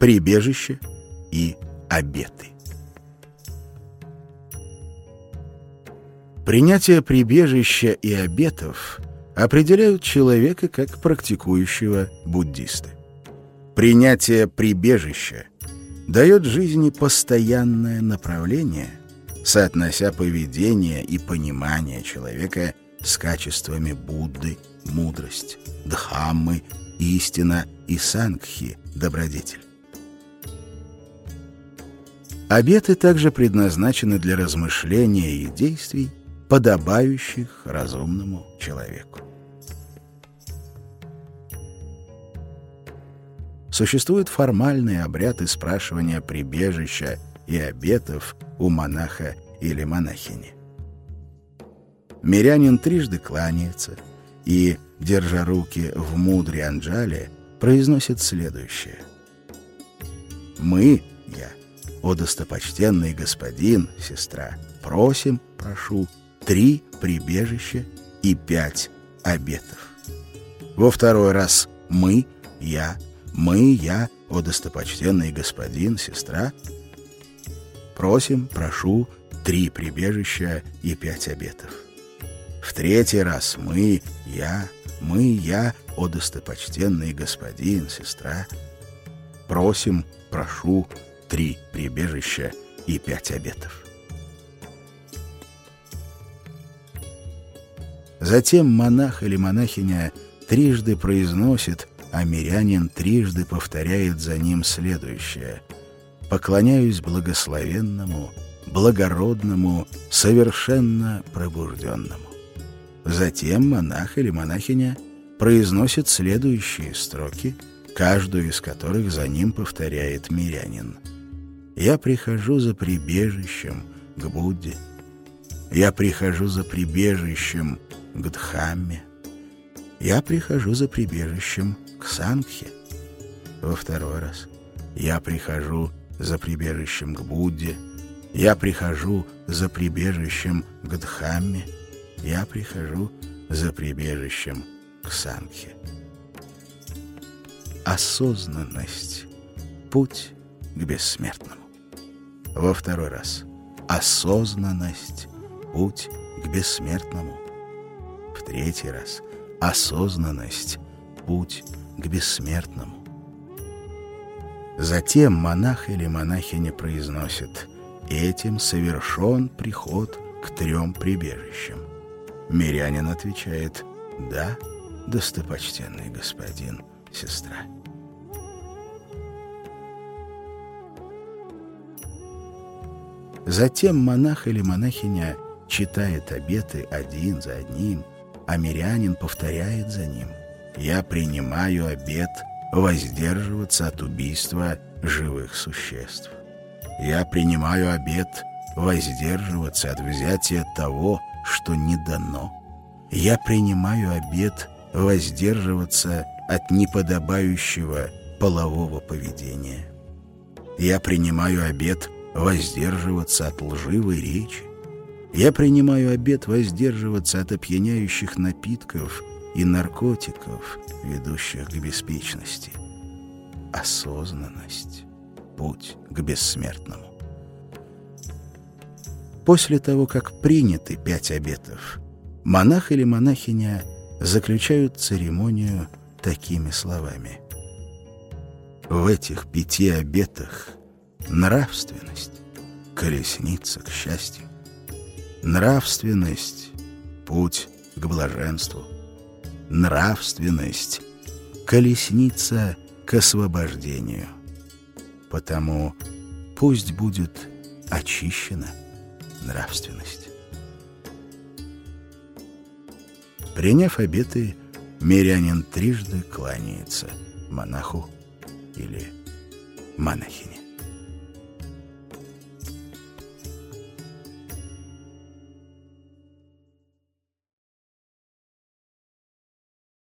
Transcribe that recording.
прибежище и обеты. Принятие прибежища и обетов определяют человека как практикующего буддиста. Принятие прибежища дает жизни постоянное направление, соотнося поведение и понимание человека с качествами Будды, мудрость, Дхаммы, истина и Сангхи, добродетель. Обеты также предназначены для размышления и действий, подобающих разумному человеку. Существует формальный обряд испрашивания прибежища и обетов у монаха или монахини. Мирянин трижды кланяется и, держа руки в мудре анджали, произносит следующее. «Мы, я, о достопочтенный господин, сестра, просим, прошу, 3 прибежища и 5 обетов». Во второй раз мы, я, о достопочтенный господин, сестра, просим, прошу, 3 прибежища и 5 обетов. В третий раз мы, я, о достопочтенный господин, сестра, просим, прошу, 3 прибежища и 5 обетов. Затем монах или монахиня трижды произносит, а мирянин трижды повторяет за ним следующее: «Поклоняюсь благословенному, благородному, совершенно пробужденному». Затем монах или монахиня произносит следующие строки, каждую из которых за ним повторяет мирянин. «Я прихожу за прибежищем к Будде. Я прихожу за прибежищем к Дхамме. Я прихожу за прибежищем к Сангхе». Во второй раз. «Я прихожу за прибежищем к Будде. Я прихожу за прибежищем к Дхамме. Я прихожу за прибежищем к Сангхе». Осознанность — путь к бессмертному. Во второй раз. Осознанность — путь к бессмертному. В третий раз. Осознанность — путь к бессмертному. Затем монах или монахиня произносит: «Этим совершен приход к 3 прибежищам». Мирянин отвечает: «Да, достопочтенный господин, сестра». Затем монах или монахиня читает обеты один за одним, а мирянин повторяет за ним: «Я принимаю обет воздерживаться от убийства живых существ. Я принимаю обет воздерживаться от взятия того, что не дано. Я принимаю обет воздерживаться от неподобающего полового поведения. Я принимаю обет воздерживаться от лживой речи. Я принимаю обет воздерживаться от опьяняющих напитков и наркотиков, ведущих к беспечности». Осознанность — путь к бессмертному. После того, как приняты 5 обетов, монах или монахиня заключают церемонию такими словами: «В этих 5 обетах нравственность — колесница к счастью. Нравственность — путь к блаженству. Нравственность — колесница к освобождению. Потому пусть будет очищена нравственность». Приняв обеты, мирянин трижды кланяется монаху или монахине.